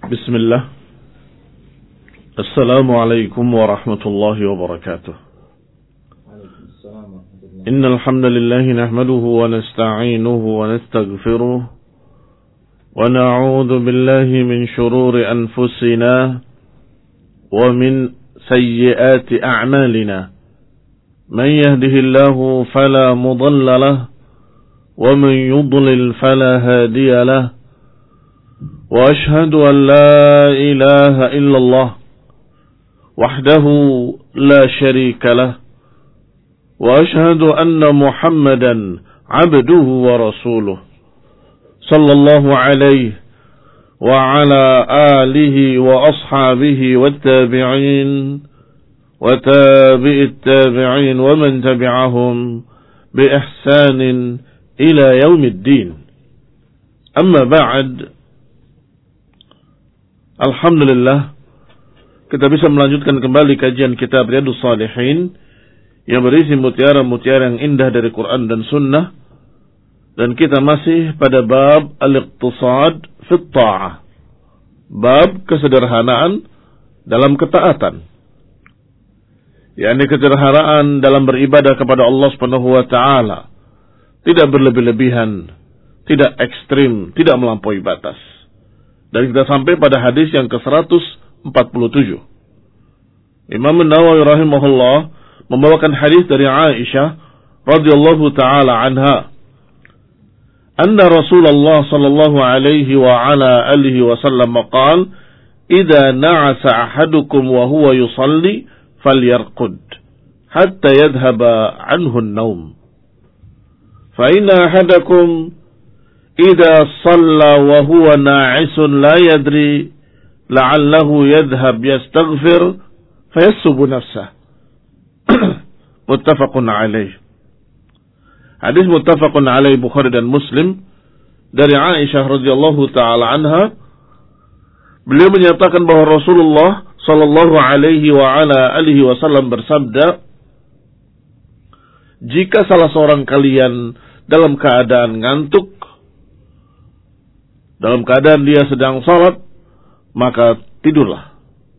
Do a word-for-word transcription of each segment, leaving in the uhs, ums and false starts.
بسم الله. السلام عليكم ورحمة الله وبركاته. إن الحمد لله نحمده ونستعينه ونستغفره ونعوذ بالله من شرور أنفسنا ومن سيئات أعمالنا. من يهده الله فلا مضل له ومن يضلل فلا هادي له. وأشهد أن لا إله إلا الله وحده لا شريك له. وأشهد أن محمدا عبده ورسوله صلى الله عليه وعلى آله وأصحابه والتابعين وتابع التابعين ومن تبعهم بإحسان إلى يوم الدين. أما بعد, alhamdulillah kita bisa melanjutkan kembali kajian kitab Riyadhus Shalihin yang berisi mutiara-mutiara yang indah dari Quran dan Sunnah, dan kita masih pada bab al-iqtisad fi ta'ah, bab kesederhanaan dalam ketaatan, yakni kesederhanaan dalam beribadah kepada Allah Subhanahu wa taala, tidak berlebih-lebihan, tidak ekstrim, tidak melampaui batas. Dan kita sampai pada hadis yang ke seratus empat puluh tujuh. Imam An-Nawawi rahimahullah membawakan hadis dari Aisyah radhiyallahu taala anha, anna Rasulullah sallallahu alaihi wa ala alihi wasallam qala, idza na'asa ahadukum wa huwa yusalli falyarqud hatta yadhhaba anhu an-nawm. Fa inna ahadakum idza shalla wa huwa na'isun la yadri la'allahu yadhhab yastaghfir fayassubu nafsah. Muttafaqun alaih. Hadis muttafaqun alaih Bukhari dan Muslim dari Aisyah radhiyallahu taala anha. Beliau menyatakan bahwa Rasulullah sallallahu alaihi wa ala alihi wasallam bersabda, jika salah seorang kalian dalam keadaan ngantuk, dalam keadaan dia sedang salat, maka tidurlah.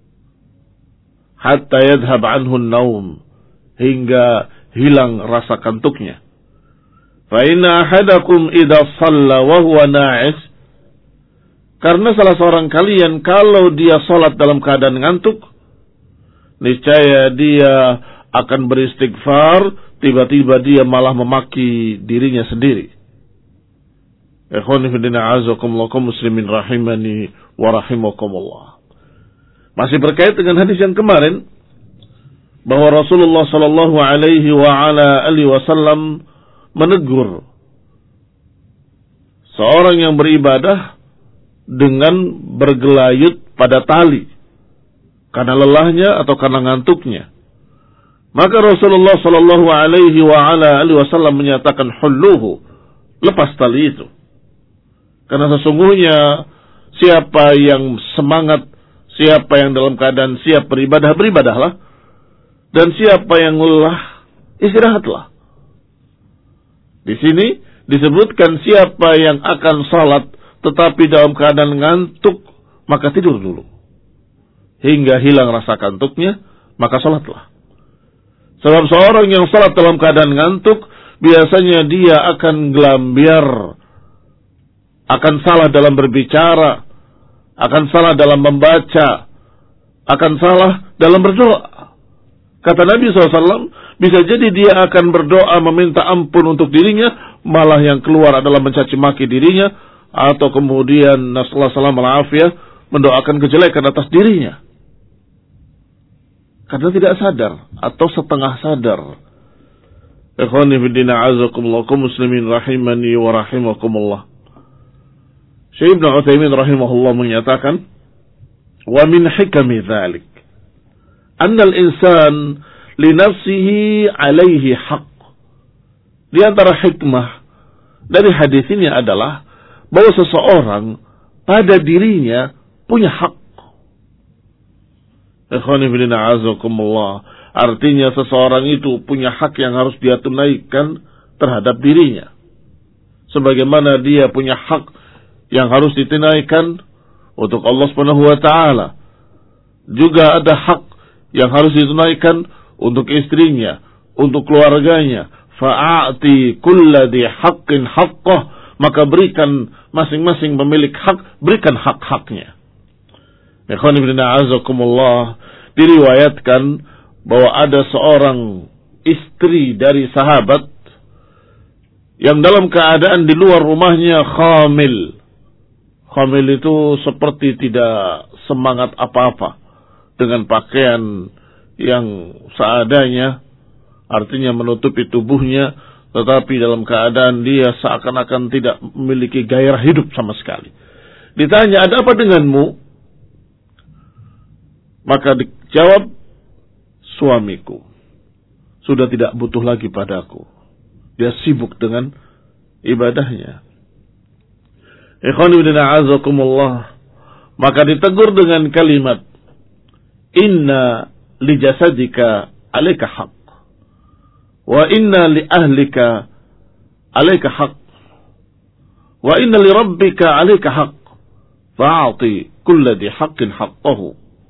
Hatta yadhhab anhu an-naum, hingga hilang rasa kantuknya. Fa inna ahadakum idza shalla wa huwa na'is, karena salah seorang kalian kalau dia salat dalam keadaan ngantuk, niscaya dia akan beristighfar, tiba-tiba dia malah memaki dirinya sendiri. Ikhwani fi din, a'azakumullah, muslimin rahimani wa rahimakumullah. Masih berkait dengan hadis yang kemarin, bahwa Rasulullah sallallahu alaihi wa ala alihi wasallam menegur seorang yang beribadah dengan bergelayut pada tali karena lelahnya atau karena ngantuknya. Maka Rasulullah sallallahu alaihi wa ala alihi wasallam menyatakan, hulluhu, lepas tali itu. Karena sesungguhnya siapa yang semangat, siapa yang dalam keadaan siap beribadah, beribadahlah. Dan siapa yang lelah, istirahatlah. Di sini disebutkan siapa yang akan salat tetapi dalam keadaan ngantuk, maka tidur dulu. Hingga hilang rasa kantuknya, maka salatlah. Sebab seorang yang salat dalam keadaan ngantuk, biasanya dia akan gelambiar, akan salah dalam berbicara, akan salah dalam membaca, akan salah dalam berdoa. Kata Nabi shallallahu alaihi wasallam, bisa jadi dia akan berdoa meminta ampun untuk dirinya, malah yang keluar adalah mencaci maki dirinya, atau kemudian nasallahu salam al-afiyah, mendoakan kejelekan atas dirinya. Karena tidak sadar, atau setengah sadar. Ikhwani fiddin, a'azakumullah, muslimin rahimani wa rahimakumullah. Syekh Ibnu Utsaimin rahimahullah menyatakan, wa min hikami dzalik annal insan li nafsihi alaihi haqq. Di antara hikmah dari hadis ini adalah bahwa seseorang pada dirinya punya hak. Ikhwani fillah, a'azakumullah, artinya seseorang itu punya hak yang harus dia tunaikan terhadap dirinya. Sebagaimana dia punya hak yang harus ditunaikan untuk Allah Subhanahu wa taala. Juga ada hak yang harus ditunaikan untuk istrinya, untuk keluarganya. Fa'ati kulladhi haqqin haqqah, maka berikan masing-masing pemilik hak, berikan hak-haknya. Ikhwan fillah a'azakumullah, diriwayatkan bahwa ada seorang istri dari sahabat yang dalam keadaan di luar rumahnya khamil. Khamil itu seperti tidak semangat apa-apa, dengan pakaian yang seadanya, artinya menutupi tubuhnya, tetapi dalam keadaan dia seakan-akan tidak memiliki gairah hidup sama sekali. Ditanya, ada apa denganmu? Maka dijawab, suamiku sudah tidak butuh lagi padaku. Dia sibuk dengan ibadahnya. Ikhwani wa a'azakumullah, maka ditegur dengan kalimat, inna li jasadika alaika haq, wa inna li ahlika alaika haq, wa inna li rabbika alaika haq, fa'ati kulladhi haqqin haqqahu.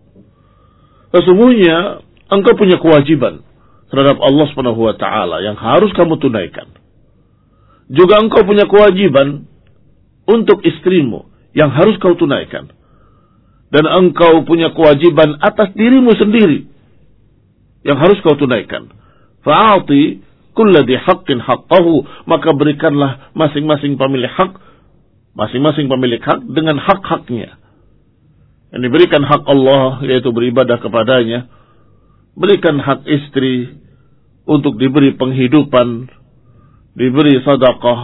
Sesungguhnya engkau punya kewajiban terhadap Allah Subhanahu wa taala yang harus kamu tunaikan. Juga engkau punya kewajiban untuk istrimu yang harus kau tunaikan. Dan engkau punya kewajiban atas dirimu sendiri yang harus kau tunaikan. Fa'ati kulladhi haqqin haqqahu, maka berikanlah masing-masing pemilik hak, masing-masing pemilik hak dengan hak-haknya. Yang diberikan hak Allah, yaitu beribadah kepadanya. Berikan hak istri untuk diberi penghidupan, diberi sedekah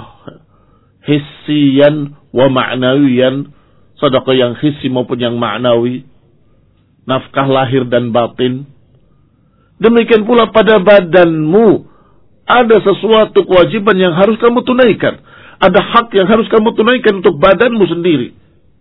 hissiyan wa ma'nawiyan, sedekah yang hissi maupun yang ma'nawi, nafkah lahir dan batin. Demikian pula pada badanmu ada sesuatu kewajiban yang harus kamu tunaikan, ada hak yang harus kamu tunaikan untuk badanmu sendiri.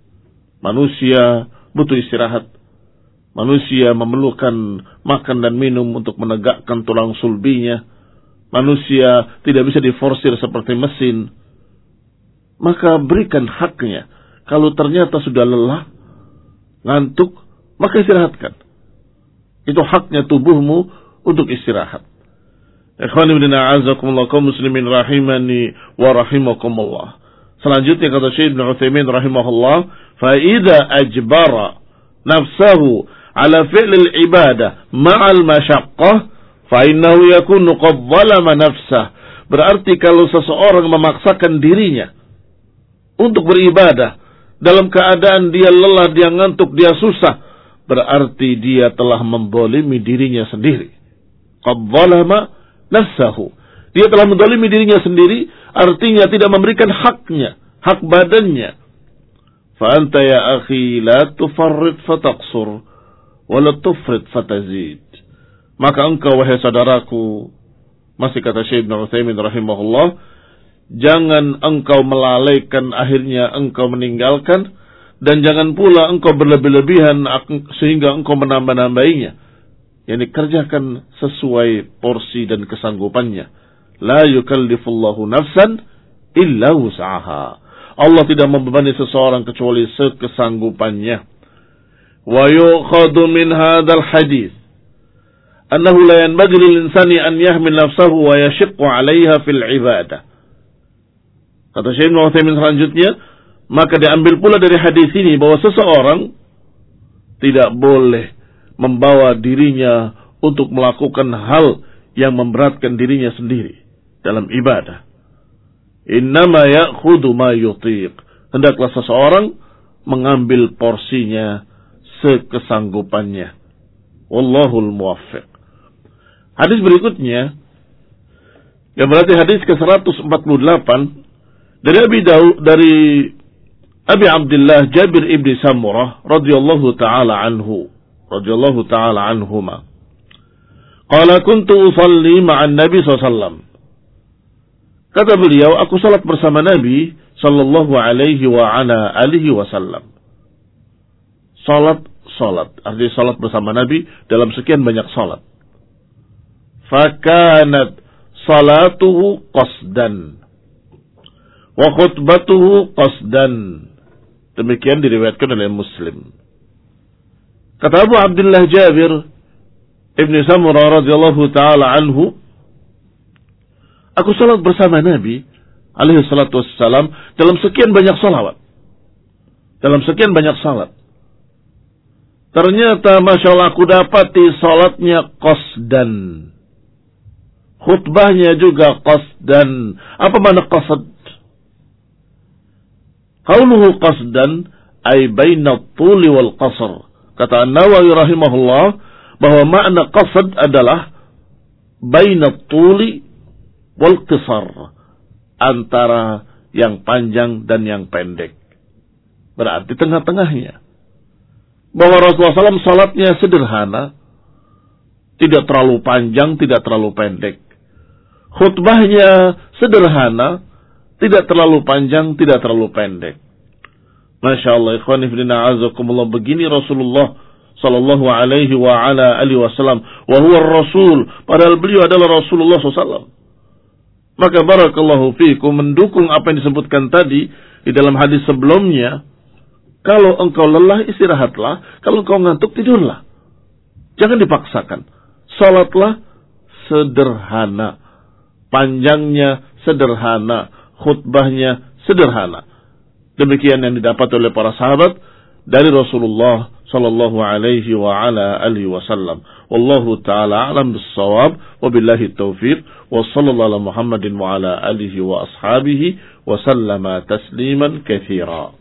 Manusia butuh istirahat. Manusia memerlukan makan dan minum untuk menegakkan tulang sulbinya. Manusia tidak bisa diforsir seperti mesin. Maka berikan haknya. Kalau ternyata sudah lelah, ngantuk, maka istirahatkan. Itu haknya tubuhmu untuk istirahat. Ikhwani bidina a'azakumullah, kaum muslimin rahimani wa rahimakumullah. Selanjutnya kata Syekh Ibn Utsaimin rahimahullah, فَإِذَا أَجْبَرَ نَفْسَهُ عَلَى فِعْلِ الْعِبَادَةِ مَعَ الْمَشَقَّةِ فَإِنَّهُ يَكُونُ قَدْ ظَلَمَ نَفْسَهُ. Berarti kalau seseorang memaksakan dirinya untuk beribadah dalam keadaan dia lelah, dia ngantuk, dia susah, berarti dia telah membolimi dirinya sendiri. Qad zalama nafsahu. Dia telah mendolimi dirinya sendiri, artinya tidak memberikan haknya, hak badannya. Fa anta ya akhi la tufarrid fataqsur wa la tufrid fatazid. Maka engkau wahai saudaraku, masih kata Syekh Ibn Utsaimin rahimahullah, jangan engkau melalaikan, akhirnya engkau meninggalkan, dan jangan pula engkau berlebih-lebihan sehingga engkau menambah-nambahinya. Yani kerjakan sesuai porsi dan kesanggupannya. La yukallifullahu nafsan illa wus'aha. Allah tidak membebani seseorang kecuali sekesanggupannya. Wa yu'khadhu min hadzal hadits annahu la yanbaghi lil insani an yahmil nafsahu wa yashiqqu 'alayha fil 'ibadah. Kata Syekh Ibnu Utsaimin selanjutnya, maka diambil pula dari hadis ini bahwa seseorang tidak boleh membawa dirinya untuk melakukan hal yang memberatkan dirinya sendiri dalam ibadah. Innama ya'khudhu ma yutiq. Hendaklah seseorang mengambil porsinya sekesanggupannya. Wallahul muwaffiq. Hadis berikutnya, yang berarti hadis ke seratus empat puluh delapan dari Abi Daud, dari Abi Abdullah Jabir ibn Samurah radhiyallahu taala anhu, radhiyallahu taala anhuma. Qala kuntu usalli ma'an Nabi sallallahu alaihi wasallam. Kata beliau, aku salat bersama Nabi sallallahu alaihi wa ala alihi wasallam. Salat, salat, artinya salat bersama Nabi dalam sekian banyak salat. Fakanat salatuhu qasdan wa khutbatuhu qasdan. Demikian diriwayatkan oleh Muslim. Kata Abu Abdullah Jabir Ibn Samurah radhiyallahu taala anhu, aku salat bersama Nabi alaihi salatu wassalam dalam sekian banyak salawat. Dalam sekian banyak salat. Ternyata Masya Allah aku dapati salatnya qasdan. Khutbahnya juga qasdan. Apa makna qasd? Qauluhu qasdan ay baina at-tuli wal qasr. Kata An-Nawawi rahimahullah bahwa makna qasd adalah baina at-tuli wal qisar, antara yang panjang dan yang pendek. Berarti tengah-tengahnya. Bahwa Rasulullah shallallahu alaihi wasallam salatnya sederhana, tidak terlalu panjang, tidak terlalu pendek. Khutbahnya sederhana, tidak terlalu panjang, tidak terlalu pendek. Masya Allah, ikhwan fillah azakumullah, begini Rasulullah sallallahu alaihi wa ala alihi wasallam, wa huwa Rasul, padahal beliau adalah Rasulullah sallallahu alaihi wasallam. Maka barakallahu fiikum, mendukung apa yang disebutkan tadi di dalam hadis sebelumnya, kalau engkau lelah istirahatlah, kalau engkau ngantuk tidurlah. Jangan dipaksakan. Salatlah sederhana, panjangnya sederhana, khutbahnya sederhana. Demikian yang didapat oleh para sahabat dari Rasulullah sallallahu alaihi wa ala alihi wasallam. Wallahu taala alam bis-shawab, wabillahi taufiq, wa sallallahu ala Muhammadin wa ala alihi wa ashabihi wa sallama tasliman katsira.